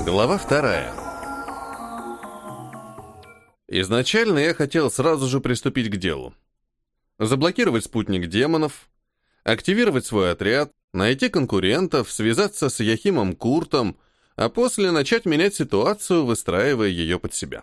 Глава 2. Изначально я хотел сразу же приступить к делу. Заблокировать спутник демонов, активировать свой отряд, найти конкурентов, связаться с Яхимом Куртом, а после начать менять ситуацию, выстраивая ее под себя.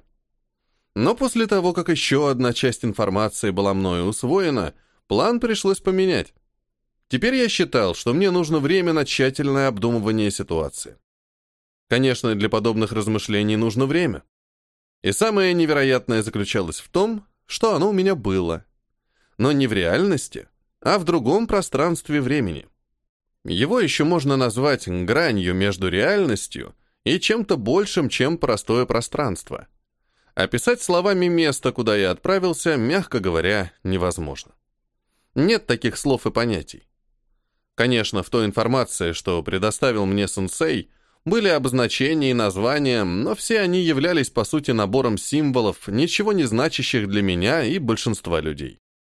Но после того, как еще одна часть информации была мною усвоена, план пришлось поменять. Теперь я считал, что мне нужно время на тщательное обдумывание ситуации. Конечно, для подобных размышлений нужно время. И самое невероятное заключалось в том, что оно у меня было. Но не в реальности, а в другом пространстве времени. Его еще можно назвать гранью между реальностью и чем-то большим, чем простое пространство. Описать словами место, куда я отправился, мягко говоря, невозможно. Нет таких слов и понятий. Конечно, в той информации, что предоставил мне сенсей, были обозначения и названия, но все они являлись, по сути, набором символов, ничего не значащих для меня и большинства людей.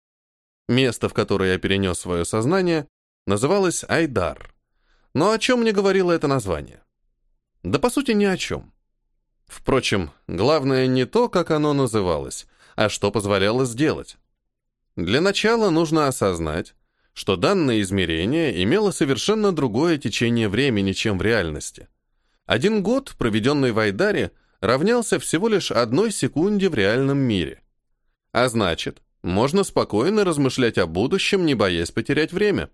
Место, в которое я перенес свое сознание, называлось Айдар. Но о чем мне говорило это название? Да, по сути, ни о чем. Впрочем, главное не то, как оно называлось, а что позволяло сделать. Для начала нужно осознать, что данное измерение имело совершенно другое течение времени, чем в реальности. 1 год, проведенный в Айдаре, равнялся всего лишь 1 секунде в реальном мире. А значит, можно спокойно размышлять о будущем, не боясь потерять время.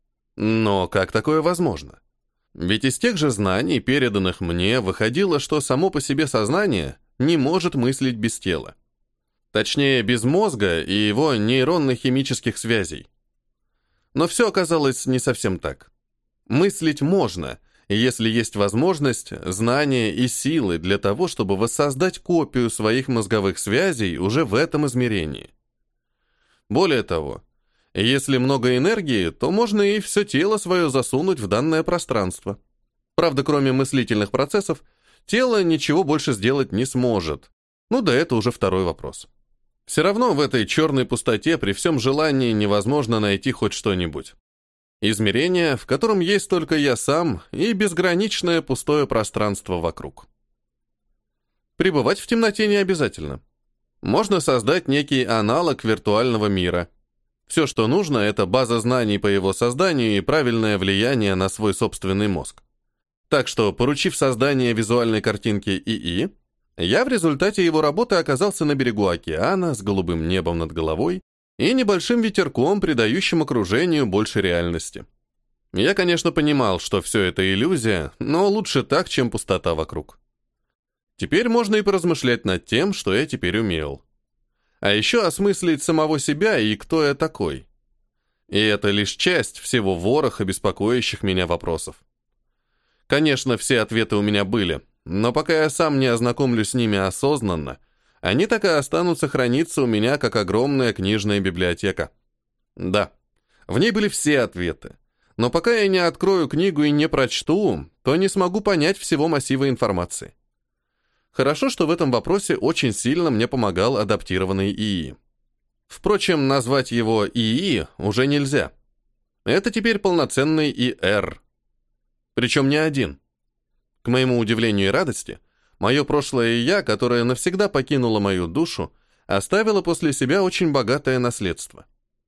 Но как такое возможно? Ведь из тех же знаний, переданных мне, выходило, что само по себе сознание не может мыслить без тела. Точнее, без мозга и его нейронно-химических связей. Но все оказалось не совсем так. Мыслить можно, если есть возможность, знания и силы для того, чтобы воссоздать копию своих мозговых связей уже в этом измерении. Более того, если много энергии, то можно и все тело свое засунуть в данное пространство. Правда, кроме мыслительных процессов, тело ничего больше сделать не сможет. Ну да это уже второй вопрос. Все равно в этой черной пустоте при всем желании невозможно найти хоть что-нибудь. Измерение, в котором есть только я сам и безграничное пустое пространство вокруг. Пребывать в темноте не обязательно. Можно создать некий аналог виртуального мира. Все, что нужно, это база знаний по его созданию и правильное влияние на свой собственный мозг. Так что, поручив создание визуальной картинки ИИ, я в результате его работы оказался на берегу океана с голубым небом над головой и небольшим ветерком, придающим окружению больше реальности. Я, конечно, понимал, что все это иллюзия, но лучше так, чем пустота вокруг. Теперь можно и поразмышлять над тем, что я теперь умел. А еще осмыслить самого себя и кто я такой. И это лишь часть всего вороха беспокоящих меня вопросов. Конечно, все ответы у меня были, но пока я сам не ознакомлюсь с ними осознанно, они так и останутся храниться у меня, как огромная книжная библиотека. Да, в ней были все ответы, но пока я не открою книгу и не прочту, то не смогу понять всего массива информации. Хорошо, что в этом вопросе очень сильно мне помогал адаптированный ИИ. Впрочем, назвать его ИИ уже нельзя. Это теперь полноценный ИР. Причем не один. К моему удивлению и радости, мое прошлое я, которое навсегда покинуло мою душу, оставило после себя очень богатое наследство.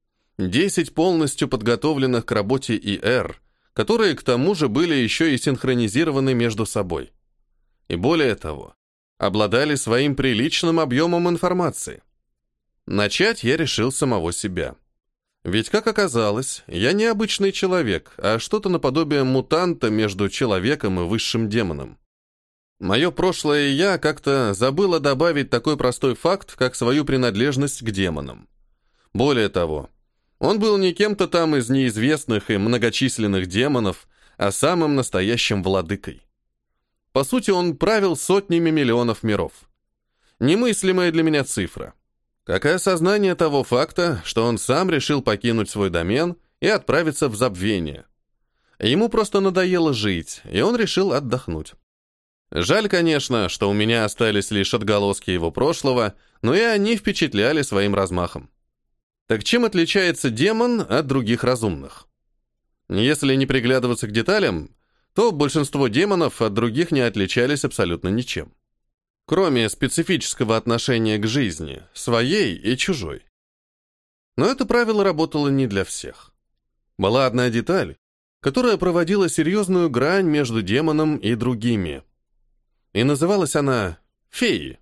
10 полностью подготовленных к работе ИР, которые к тому же были еще и синхронизированы между собой. И более того, обладали своим приличным объемом информации. Начать я решил с самого себя. Ведь, как оказалось, я не обычный человек, а что-то наподобие мутанта между человеком и высшим демоном. Мое прошлое я как-то забыло добавить такой простой факт, как свою принадлежность к демонам. Более того, он был не кем-то там из неизвестных и многочисленных демонов, а самым настоящим владыкой. По сути, он правил сотнями миллионов миров. Немыслимая для меня цифра. Как и осознание того факта, что он сам решил покинуть свой домен и отправиться в забвение. Ему просто надоело жить, и он решил отдохнуть. Жаль, конечно, что у меня остались лишь отголоски его прошлого, но и они впечатляли своим размахом. Так чем отличается демон от других разумных? Если не приглядываться к деталям, то большинство демонов от других не отличались абсолютно ничем. Кроме специфического отношения к жизни, своей и чужой. Но это правило работало не для всех. Была одна деталь, которая проводила серьезную грань между демоном и другими. И называлась она феи.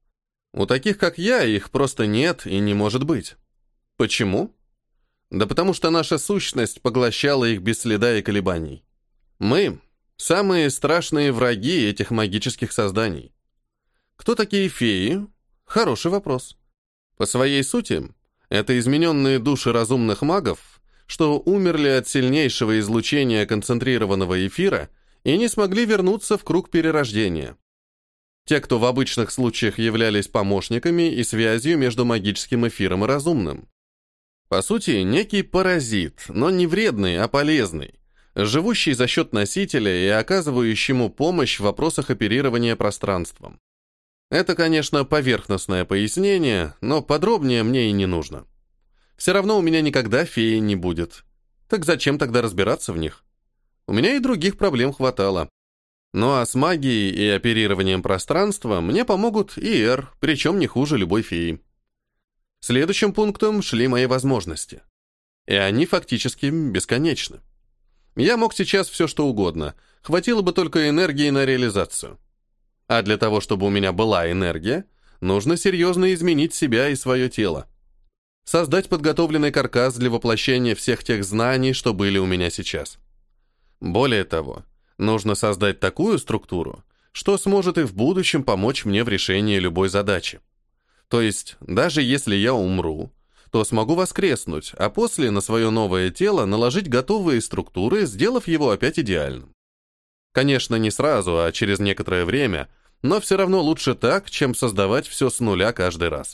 У таких, как я, их просто нет и не может быть. Почему? Да потому что наша сущность поглощала их без следа и колебаний. Мы — самые страшные враги этих магических созданий. Кто такие феи? Хороший вопрос. По своей сути, это измененные души разумных магов, что умерли от сильнейшего излучения концентрированного эфира и не смогли вернуться в круг перерождения. Те, кто в обычных случаях являлись помощниками и связью между магическим эфиром и разумным. По сути, некий паразит, но не вредный, а полезный, живущий за счет носителя и оказывающему помощь в вопросах оперирования пространством. Это, конечно, поверхностное пояснение, но подробнее мне и не нужно. Все равно у меня никогда феи не будет. Так зачем тогда разбираться в них? У меня и других проблем хватало. Ну а с магией и оперированием пространства мне помогут и Эр, причем не хуже любой феи. Следующим пунктом шли мои возможности. И они фактически бесконечны. Я мог сейчас все что угодно, хватило бы только энергии на реализацию. А для того, чтобы у меня была энергия, нужно серьезно изменить себя и свое тело. Создать подготовленный каркас для воплощения всех тех знаний, что были у меня сейчас. Более того, нужно создать такую структуру, что сможет и в будущем помочь мне в решении любой задачи. То есть, даже если я умру, то смогу воскреснуть, а после на свое новое тело наложить готовые структуры, сделав его опять идеальным. Конечно, не сразу, а через некоторое время, но все равно лучше так, чем создавать все с нуля каждый раз.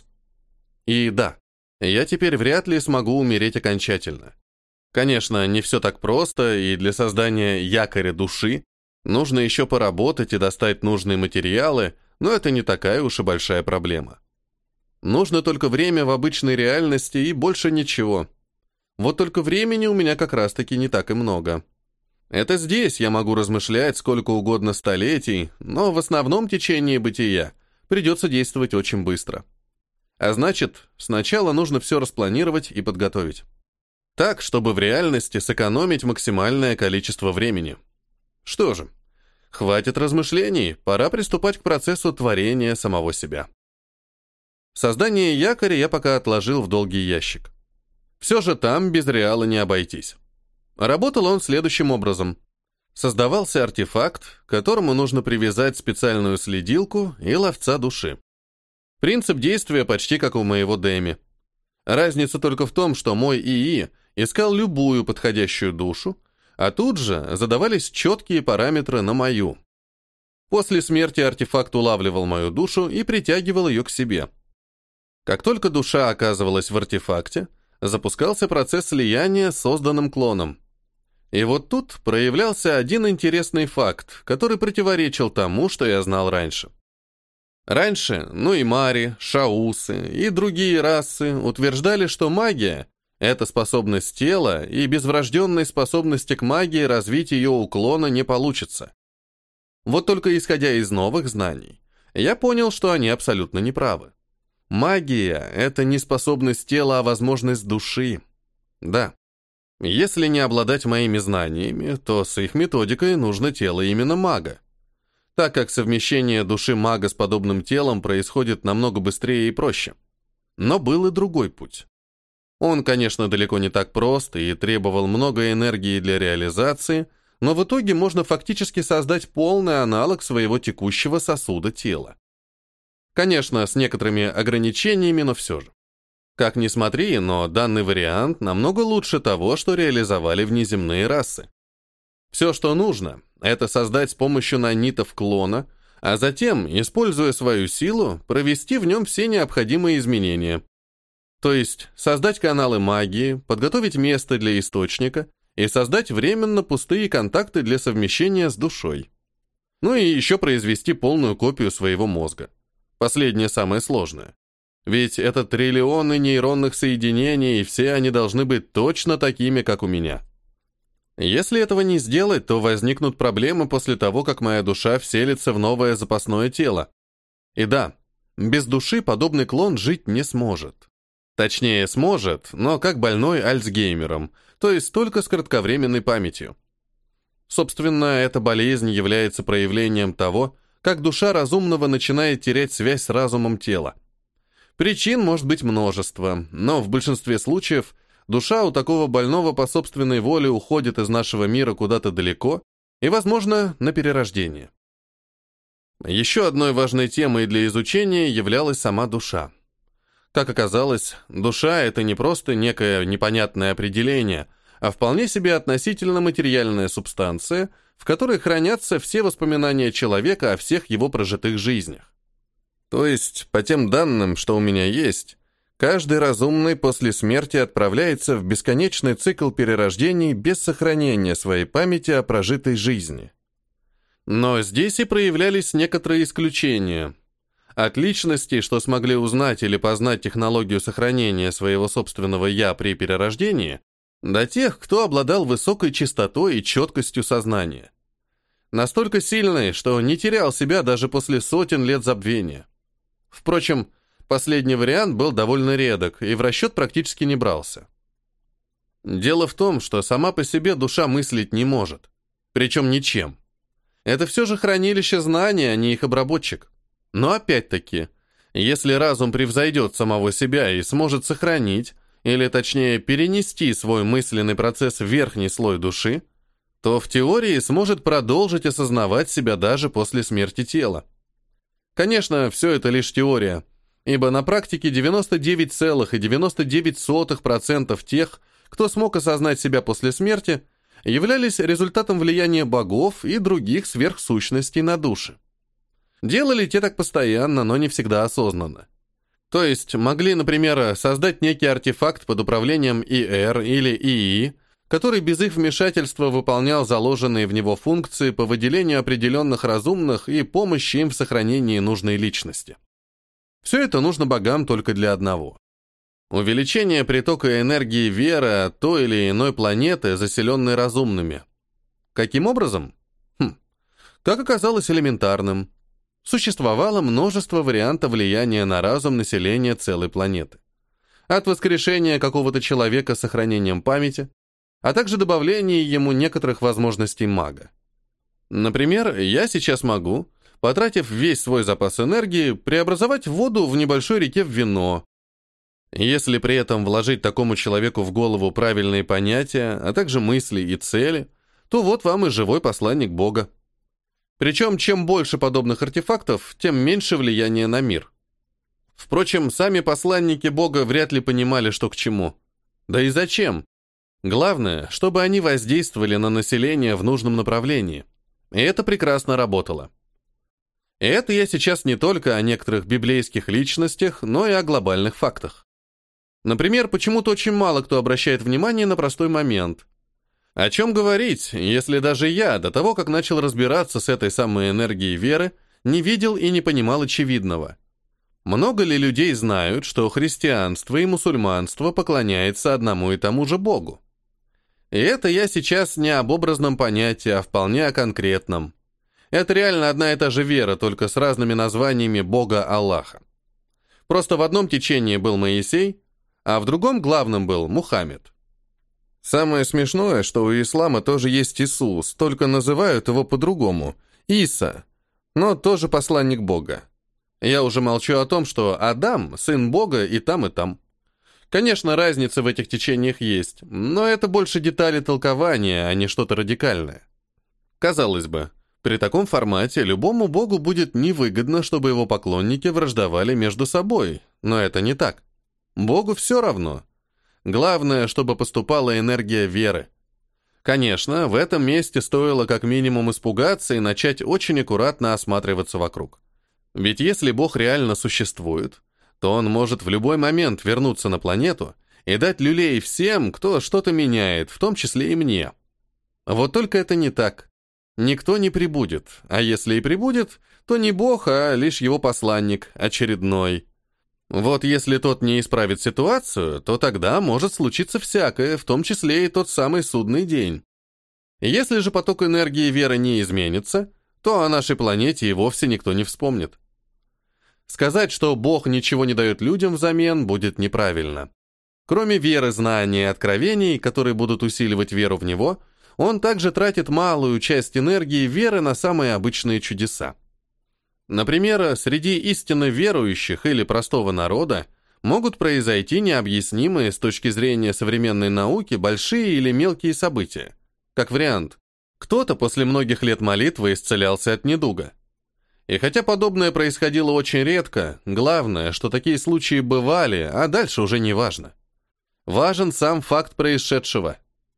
И да, я теперь вряд ли смогу умереть окончательно. Конечно, не все так просто, и для создания якоря души нужно еще поработать и достать нужные материалы, но это не такая уж и большая проблема. Нужно только время в обычной реальности и больше ничего. Вот только времени у меня как раз-таки не так и много. Это здесь я могу размышлять сколько угодно столетий, но в основном течении бытия придется действовать очень быстро. А значит, сначала нужно все распланировать и подготовить. Так, чтобы в реальности сэкономить максимальное количество времени. Что же, хватит размышлений, пора приступать к процессу творения самого себя. Создание якоря я пока отложил в долгий ящик. Все же там без реала не обойтись. Работал он следующим образом. Создавался артефакт, к которому нужно привязать специальную следилку и ловца души. Принцип действия почти как у моего Дэми. Разница только в том, что мой ИИ искал любую подходящую душу, а тут же задавались четкие параметры на мою. После смерти артефакт улавливал мою душу и притягивал ее к себе. Как только душа оказывалась в артефакте, запускался процесс слияния с созданным клоном. И вот тут проявлялся один интересный факт, который противоречил тому, что я знал раньше. Раньше, и мари, шаусы и другие расы утверждали, что магия — это способность тела, и без врожденной способности к магии развить ее у клона не получится. Вот только исходя из новых знаний, я понял, что они абсолютно неправы. Магия — это не способность тела, а возможность души. Да. Если не обладать моими знаниями, то с их методикой нужно тело именно мага. Так как совмещение души мага с подобным телом происходит намного быстрее и проще. Но был и другой путь. Он, конечно, далеко не так прост и требовал много энергии для реализации, но в итоге можно фактически создать полный аналог своего текущего сосуда тела. Конечно, с некоторыми ограничениями, но все же. Как ни смотри, но данный вариант намного лучше того, что реализовали внеземные расы. Все, что нужно, это создать с помощью нанитов клона, а затем, используя свою силу, провести в нем все необходимые изменения. То есть создать каналы магии, подготовить место для источника и создать временно пустые контакты для совмещения с душой. Ну и еще произвести полную копию своего мозга. Последнее самое сложное. Ведь это триллионы нейронных соединений, и все они должны быть точно такими, как у меня. Если этого не сделать, то возникнут проблемы после того, как моя душа вселится в новое запасное тело. И да, без души подобный клон жить не сможет. Точнее, сможет, но как больной Альцгеймером, то есть только с кратковременной памятью. Собственно, эта болезнь является проявлением того, как душа разумного начинает терять связь с разумом тела. Причин может быть множество, но в большинстве случаев душа у такого больного по собственной воле уходит из нашего мира куда-то далеко и, возможно, на перерождение. Еще одной важной темой для изучения являлась сама душа. Как оказалось, душа — это не просто некое непонятное определение, а вполне себе относительно материальная субстанция, в которой хранятся все воспоминания человека о всех его прожитых жизнях. То есть, по тем данным, что у меня есть, каждый разумный после смерти отправляется в бесконечный цикл перерождений без сохранения своей памяти о прожитой жизни. Но здесь и проявлялись некоторые исключения. От личностей, что смогли узнать или познать технологию сохранения своего собственного «я» при перерождении, до тех, кто обладал высокой чистотой и четкостью сознания. Настолько сильной, что не терял себя даже после сотен лет забвения. Впрочем, последний вариант был довольно редок и в расчет практически не брался. Дело в том, что сама по себе душа мыслить не может. Причем ничем. Это все же хранилище знаний, а не их обработчик. Но опять-таки, если разум превзойдет самого себя и сможет сохранить, или точнее перенести свой мысленный процесс в верхний слой души, то в теории сможет продолжить осознавать себя даже после смерти тела. Конечно, все это лишь теория, ибо на практике 99,99% тех, кто смог осознать себя после смерти, являлись результатом влияния богов и других сверхсущностей на души. Делали те так постоянно, но не всегда осознанно. То есть могли, например, создать некий артефакт под управлением ИР или ИИ, который без их вмешательства выполнял заложенные в него функции по выделению определенных разумных и помощи им в сохранении нужной личности. Все это нужно богам только для одного. Увеличение притока энергии веры от той или иной планеты, заселенной разумными. Каким образом? Как оказалось, элементарным. Существовало множество вариантов влияния на разум населения целой планеты. От воскрешения какого-то человека с сохранением памяти, а также добавления ему некоторых возможностей мага. Например, я сейчас могу, потратив весь свой запас энергии, преобразовать воду в небольшой реке в вино. Если при этом вложить такому человеку в голову правильные понятия, а также мысли и цели, то вот вам и живой посланник Бога. Причем, чем больше подобных артефактов, тем меньше влияния на мир. Впрочем, сами посланники Бога вряд ли понимали, что к чему. Да и зачем? Главное, чтобы они воздействовали на население в нужном направлении. И это прекрасно работало. И это я сейчас не только о некоторых библейских личностях, но и о глобальных фактах. Например, почему-то очень мало кто обращает внимание на простой момент. О чем говорить, если даже я, до того, как начал разбираться с этой самой энергией веры, не видел и не понимал очевидного. Много ли людей знают, что христианство и мусульманство поклоняются одному и тому же Богу? И это я сейчас не об образном понятии, а вполне о конкретном. Это реально одна и та же вера, только с разными названиями Бога Аллаха. Просто в одном течении был Моисей, а в другом главным был Мухаммед. Самое смешное, что у ислама тоже есть Иисус, только называют его по-другому – Иса, но тоже посланник Бога. Я уже молчу о том, что Адам – сын Бога и там, и там. Конечно, разница в этих течениях есть, но это больше детали толкования, а не что-то радикальное. Казалось бы, при таком формате любому богу будет невыгодно, чтобы его поклонники враждовали между собой, но это не так. Богу все равно. Главное, чтобы поступала энергия веры. Конечно, в этом месте стоило как минимум испугаться и начать очень аккуратно осматриваться вокруг. Ведь если Бог реально существует, то он может в любой момент вернуться на планету и дать люлей всем, кто что-то меняет, в том числе и мне. Вот только это не так. Никто не прибудет, а если и прибудет, то не Бог, а лишь его посланник, очередной. Вот если тот не исправит ситуацию, то тогда может случиться всякое, в том числе и тот самый судный день. Если же поток энергии веры не изменится, то о нашей планете и вовсе никто не вспомнит. Сказать, что Бог ничего не дает людям взамен, будет неправильно. Кроме веры, знаний и откровений, которые будут усиливать веру в Него, Он также тратит малую часть энергии веры на самые обычные чудеса. Например, среди истинно верующих или простого народа могут произойти необъяснимые с точки зрения современной науки большие или мелкие события. Как вариант, кто-то после многих лет молитвы исцелялся от недуга. И хотя подобное происходило очень редко, главное, что такие случаи бывали, а дальше уже не важно. Важен сам факт происшедшего.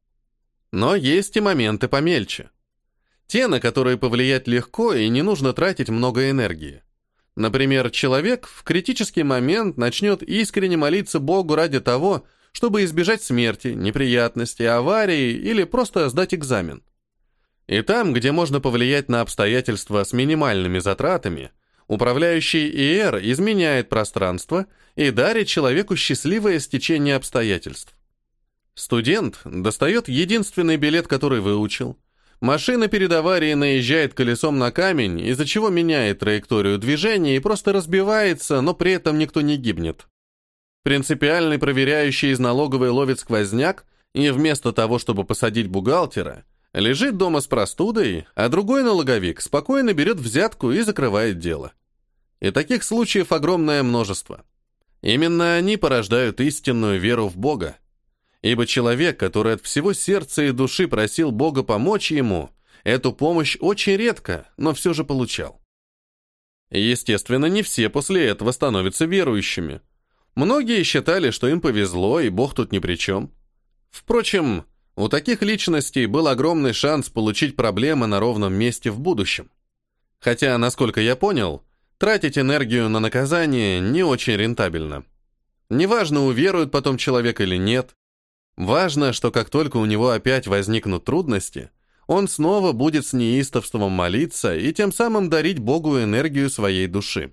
Но есть и моменты помельче. Те, на которые повлиять легко и не нужно тратить много энергии. Например, человек в критический момент начнет искренне молиться Богу ради того, чтобы избежать смерти, неприятностей, аварии или просто сдать экзамен. И там, где можно повлиять на обстоятельства с минимальными затратами, управляющий ИР изменяет пространство и дарит человеку счастливое стечение обстоятельств. Студент достает единственный билет, который выучил. Машина перед аварией наезжает колесом на камень, из-за чего меняет траекторию движения и просто разбивается, но при этом никто не гибнет. Принципиальный проверяющий из налоговой ловит сквозняк, и вместо того, чтобы посадить бухгалтера, лежит дома с простудой, а другой налоговик спокойно берет взятку и закрывает дело. И таких случаев огромное множество. Именно они порождают истинную веру в Бога. Ибо человек, который от всего сердца и души просил Бога помочь ему, эту помощь очень редко, но все же получал. Естественно, не все после этого становятся верующими. Многие считали, что им повезло, и Бог тут ни при чем. Впрочем, у таких личностей был огромный шанс получить проблемы на ровном месте в будущем. Хотя, насколько я понял, тратить энергию на наказание не очень рентабельно. Неважно, уверует потом человек или нет, важно, что как только у него опять возникнут трудности, он снова будет с неистовством молиться и тем самым дарить Богу энергию своей души.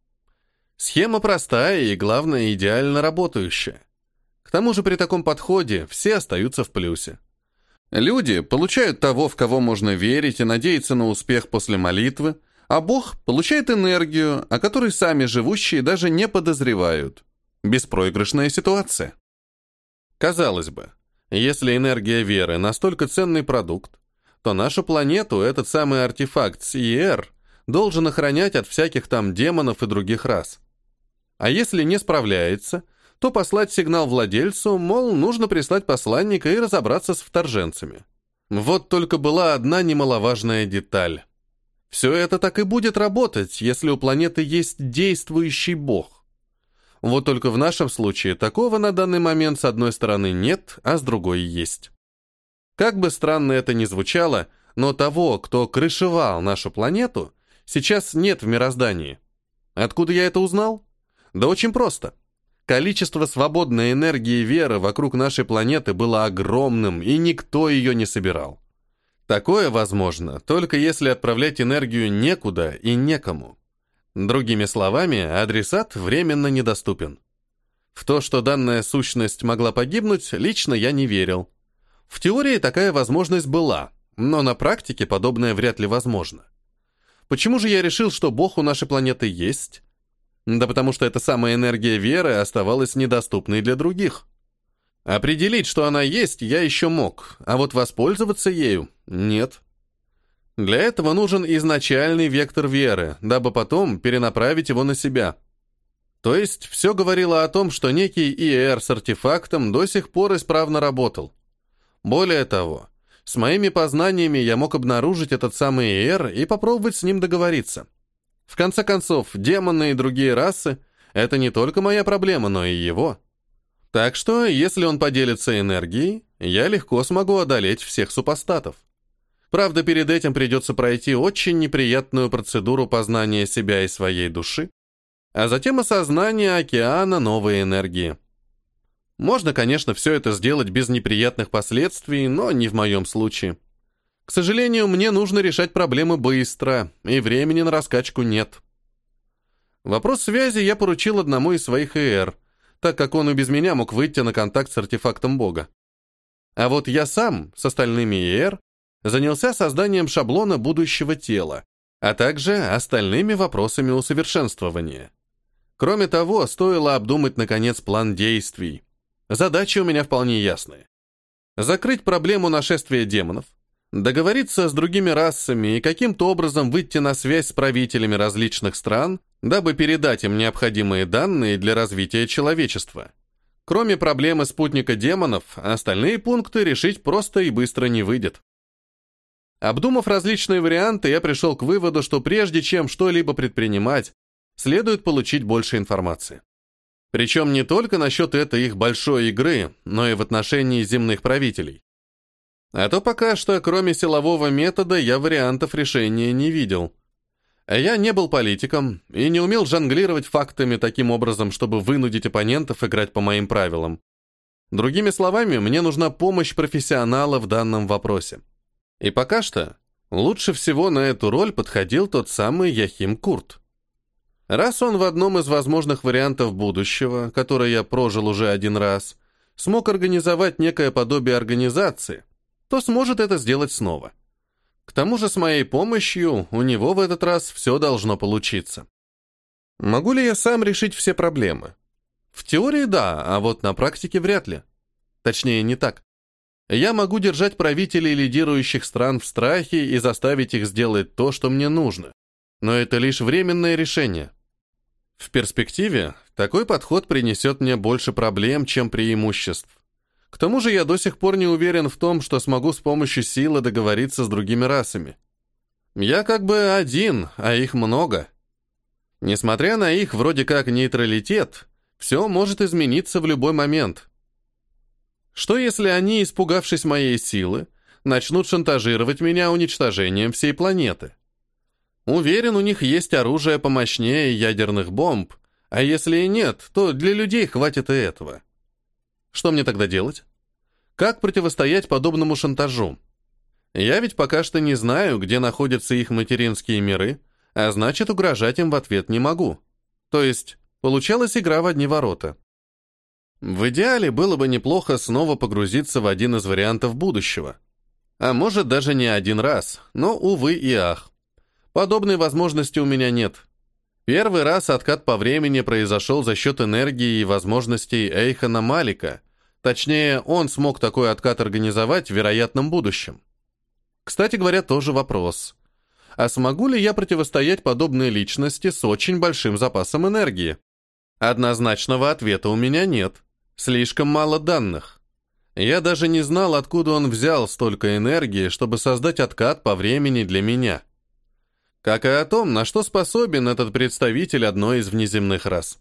Схема простая и, главное, идеально работающая. К тому же при таком подходе все остаются в плюсе. Люди получают того, в кого можно верить и надеяться на успех после молитвы, а Бог получает энергию, о которой сами живущие даже не подозревают. Беспроигрышная ситуация. Казалось бы, если энергия веры настолько ценный продукт, то нашу планету этот самый артефакт СИР должен охранять от всяких там демонов и других рас. А если не справляется, то послать сигнал владельцу, мол, нужно прислать посланника и разобраться с вторженцами. Вот только была одна немаловажная деталь. Все это так и будет работать, если у планеты есть действующий Бог. Вот только в нашем случае такого на данный момент с одной стороны нет, а с другой есть. Как бы странно это ни звучало, но того, кто крышевал нашу планету, сейчас нет в мироздании. Откуда я это узнал? Да очень просто. Количество свободной энергии веры вокруг нашей планеты было огромным, и никто ее не собирал. Такое возможно, только если отправлять энергию некуда и некому. Другими словами, адресат временно недоступен. В то, что данная сущность могла погибнуть, лично я не верил. В теории такая возможность была, но на практике подобное вряд ли возможно. Почему же я решил, что Бог у нашей планеты есть? Да потому что эта самая энергия веры оставалась недоступной для других. Определить, что она есть, я еще мог, а вот воспользоваться ею – нет. Для этого нужен изначальный вектор веры, дабы потом перенаправить его на себя. То есть все говорило о том, что некий ИР с артефактом до сих пор исправно работал. Более того, с моими познаниями я мог обнаружить этот самый ИР и попробовать с ним договориться. В конце концов, демоны и другие расы – это не только моя проблема, но и его. Так что, если он поделится энергией, я легко смогу одолеть всех супостатов. Правда, перед этим придется пройти очень неприятную процедуру познания себя и своей души, а затем осознание океана новой энергии. Можно, конечно, все это сделать без неприятных последствий, но не в моем случае. К сожалению, мне нужно решать проблемы быстро, и времени на раскачку нет. Вопрос связи я поручил одному из своих ИР, так как он и без меня мог выйти на контакт с артефактом Бога. А вот я сам с остальными ИР занялся созданием шаблона будущего тела, а также остальными вопросами усовершенствования. Кроме того, стоило обдумать, наконец, план действий. Задачи у меня вполне ясные. Закрыть проблему нашествия демонов, договориться с другими расами и каким-то образом выйти на связь с правителями различных стран, дабы передать им необходимые данные для развития человечества. Кроме проблемы спутника демонов, остальные пункты решить просто и быстро не выйдет. Обдумав различные варианты, я пришел к выводу, что прежде чем что-либо предпринимать, следует получить больше информации. Причем не только насчет этой их большой игры, но и в отношении земных правителей. А то пока что, кроме силового метода, я вариантов решения не видел. Я не был политиком и не умел жонглировать фактами таким образом, чтобы вынудить оппонентов играть по моим правилам. Другими словами, мне нужна помощь профессионала в данном вопросе. И пока что лучше всего на эту роль подходил тот самый Яхим Курт. Раз он в одном из возможных вариантов будущего, который я прожил уже один раз, смог организовать некое подобие организации, то сможет это сделать снова. К тому же с моей помощью у него в этот раз все должно получиться. Могу ли я сам решить все проблемы? В теории да, а вот на практике вряд ли. Точнее, не так. Я могу держать правителей лидирующих стран в страхе и заставить их сделать то, что мне нужно. Но это лишь временное решение. В перспективе такой подход принесет мне больше проблем, чем преимуществ. К тому же я до сих пор не уверен в том, что смогу с помощью силы договориться с другими расами. Я как бы один, а их много. Несмотря на их вроде как нейтралитет, все может измениться в любой момент. Что если они, испугавшись моей силы, начнут шантажировать меня уничтожением всей планеты? Уверен, у них есть оружие помощнее ядерных бомб, а если и нет, то для людей хватит и этого. Что мне тогда делать? Как противостоять подобному шантажу? Я ведь пока что не знаю, где находятся их материнские миры, а значит, угрожать им в ответ не могу. То есть, получалась игра в одни ворота. В идеале было бы неплохо снова погрузиться в один из вариантов будущего. А может, даже не один раз, но, увы и ах. Подобной возможности у меня нет. Первый раз откат по времени произошел за счет энергии и возможностей Эйхана Малика. Точнее, он смог такой откат организовать в вероятном будущем. Кстати говоря, тоже вопрос. А смогу ли я противостоять подобной личности с очень большим запасом энергии? Однозначного ответа у меня нет. Слишком мало данных. Я даже не знал, откуда он взял столько энергии, чтобы создать откат по времени для меня. Как и о том, на что способен этот представитель одной из внеземных рас.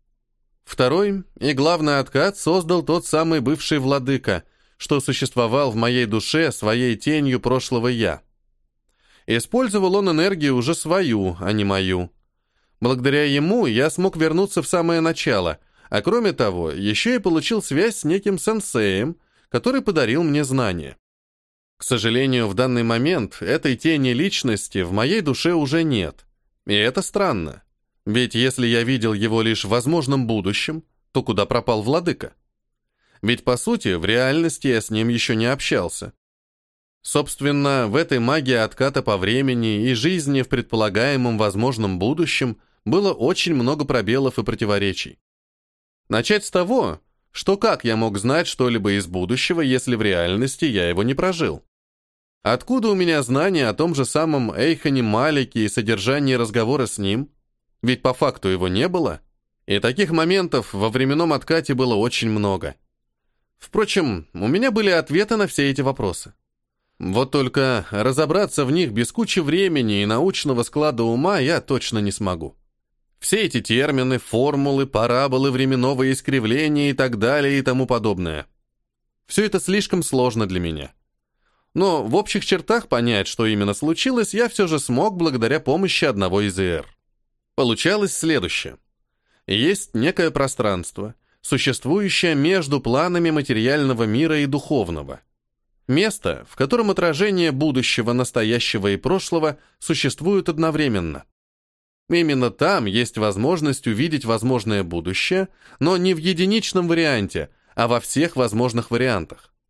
Второй и главный откат создал тот самый бывший владыка, что существовал в моей душе своей тенью прошлого «я». Использовал он энергию уже свою, а не мою. Благодаря ему я смог вернуться в самое начало, а кроме того, еще и получил связь с неким сенсеем, который подарил мне знания. К сожалению, в данный момент этой тени личности в моей душе уже нет. И это странно. Ведь если я видел его лишь в возможном будущем, то куда пропал владыка? Ведь, по сути, в реальности я с ним еще не общался. Собственно, в этой магии отката по времени и жизни в предполагаемом возможном будущем было очень много пробелов и противоречий. Начать с того, что как я мог знать что-либо из будущего, если в реальности я его не прожил? Откуда у меня знания о том же самом Эйхане Малике и содержании разговора с ним? Ведь по факту его не было. И таких моментов во временном откате было очень много. Впрочем, у меня были ответы на все эти вопросы. Вот только разобраться в них без кучи времени и научного склада ума я точно не смогу. Все эти термины, формулы, параболы, временного искривления и так далее и тому подобное. Все это слишком сложно для меня. Но в общих чертах понять, что именно случилось, я все же смог благодаря помощи одного из ИР. Получалось следующее. Есть некое пространство, существующее между планами материального мира и духовного. Место, в котором отражение будущего, настоящего и прошлого существуют одновременно. Именно там есть возможность увидеть возможное будущее, но не в единичном варианте, а во всех возможных вариантах.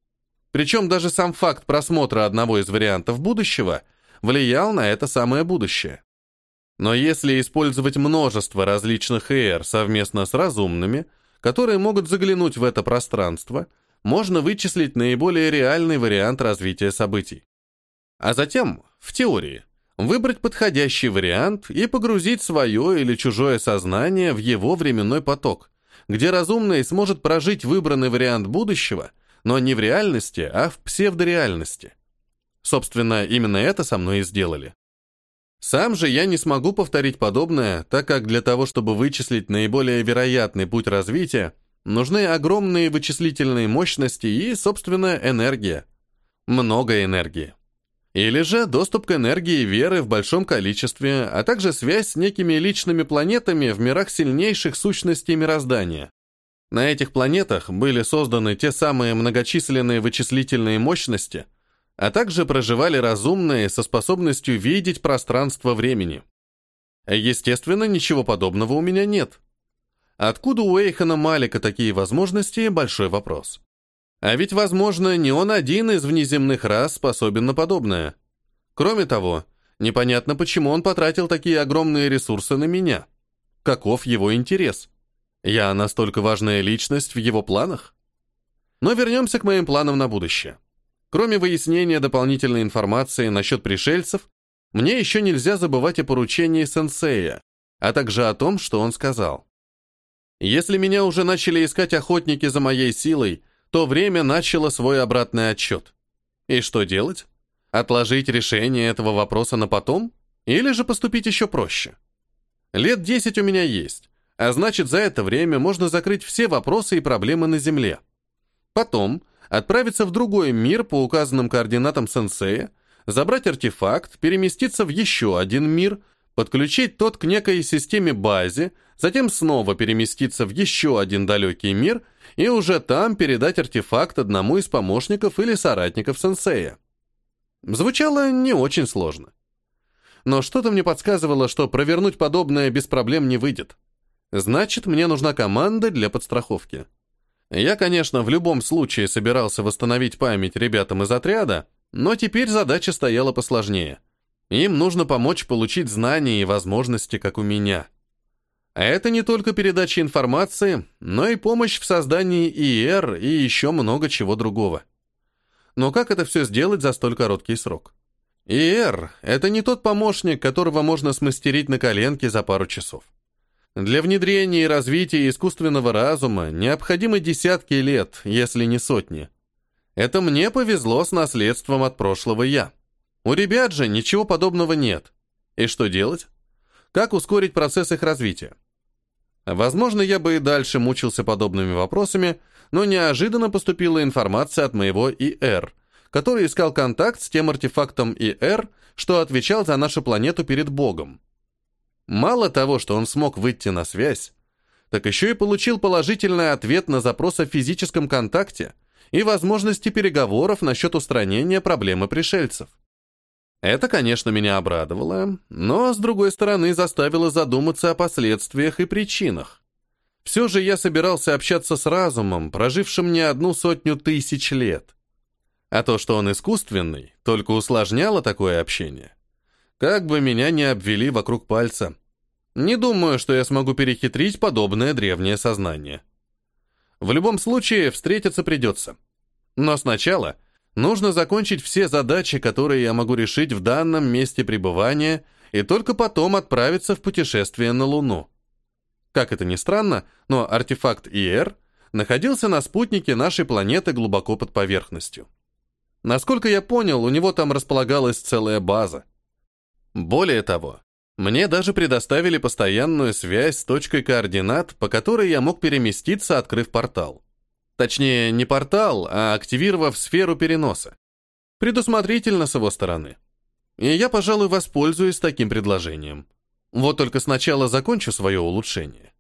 Причем даже сам факт просмотра одного из вариантов будущего влиял на это самое будущее. Но если использовать множество различных ИР совместно с разумными, которые могут заглянуть в это пространство, можно вычислить наиболее реальный вариант развития событий. А затем, в теории, выбрать подходящий вариант и погрузить свое или чужое сознание в его временной поток, где разумный сможет прожить выбранный вариант будущего, но не в реальности, а в псевдореальности. Собственно, именно это со мной и сделали. Сам же я не смогу повторить подобное, так как для того, чтобы вычислить наиболее вероятный путь развития, нужны огромные вычислительные мощности и, собственно, энергия. Много энергии. Или же доступ к энергии веры в большом количестве, а также связь с некими личными планетами в мирах сильнейших сущностей мироздания. На этих планетах были созданы те самые многочисленные вычислительные мощности, а также проживали разумные со способностью видеть пространство времени. Естественно, ничего подобного у меня нет. Откуда у Эйхана Малика такие возможности – большой вопрос. А ведь, возможно, не он один из внеземных рас способен на подобное. Кроме того, непонятно, почему он потратил такие огромные ресурсы на меня. Каков его интерес? Я настолько важная личность в его планах? Но вернемся к моим планам на будущее. Кроме выяснения дополнительной информации насчет пришельцев, мне еще нельзя забывать о поручении сенсея, а также о том, что он сказал. Если меня уже начали искать охотники за моей силой, то время начало свой обратный отсчет. И что делать? Отложить решение этого вопроса на потом? Или же поступить еще проще? Лет 10 у меня есть, а значит, за это время можно закрыть все вопросы и проблемы на Земле. Потом отправиться в другой мир по указанным координатам сенсея, забрать артефакт, переместиться в еще один мир, подключить тот к некой системе-базе, затем снова переместиться в еще один далекий мир и уже там передать артефакт одному из помощников или соратников сенсея. Звучало не очень сложно. Но что-то мне подсказывало, что провернуть подобное без проблем не выйдет. Значит, мне нужна команда для подстраховки. Я, конечно, в любом случае собирался восстановить память ребятам из отряда, но теперь задача стояла посложнее. Им нужно помочь получить знания и возможности, как у меня. А это не только передача информации, но и помощь в создании ИР и еще много чего другого. Но как это все сделать за столь короткий срок? ИР — это не тот помощник, которого можно смастерить на коленке за пару часов. Для внедрения и развития искусственного разума необходимы десятки лет, если не сотни. Это мне повезло с наследством от прошлого я. У ребят же ничего подобного нет. И что делать? Как ускорить процесс их развития? Возможно, я бы и дальше мучился подобными вопросами, но неожиданно поступила информация от моего ИР, который искал контакт с тем артефактом ИР, что отвечал за нашу планету перед Богом. Мало того, что он смог выйти на связь, так еще и получил положительный ответ на запрос о физическом контакте и возможности переговоров насчет устранения проблемы пришельцев. Это, конечно, меня обрадовало, но, с другой стороны, заставило задуматься о последствиях и причинах. Все же я собирался общаться с разумом, прожившим не 100 тысяч лет. А то, что он искусственный, только усложняло такое общение. Как бы меня ни обвели вокруг пальца. Не думаю, что я смогу перехитрить подобное древнее сознание. В любом случае, встретиться придется. Но сначала нужно закончить все задачи, которые я могу решить в данном месте пребывания, и только потом отправиться в путешествие на Луну. Как это ни странно, но артефакт ИР находился на спутнике нашей планеты глубоко под поверхностью. Насколько я понял, у него там располагалась целая база. Более того, мне даже предоставили постоянную связь с точкой координат, по которой я мог переместиться, открыв портал. Точнее, не портал, а активировав сферу переноса. Предусмотрительно с его стороны. И я, пожалуй, воспользуюсь таким предложением. Вот только сначала закончу свое улучшение.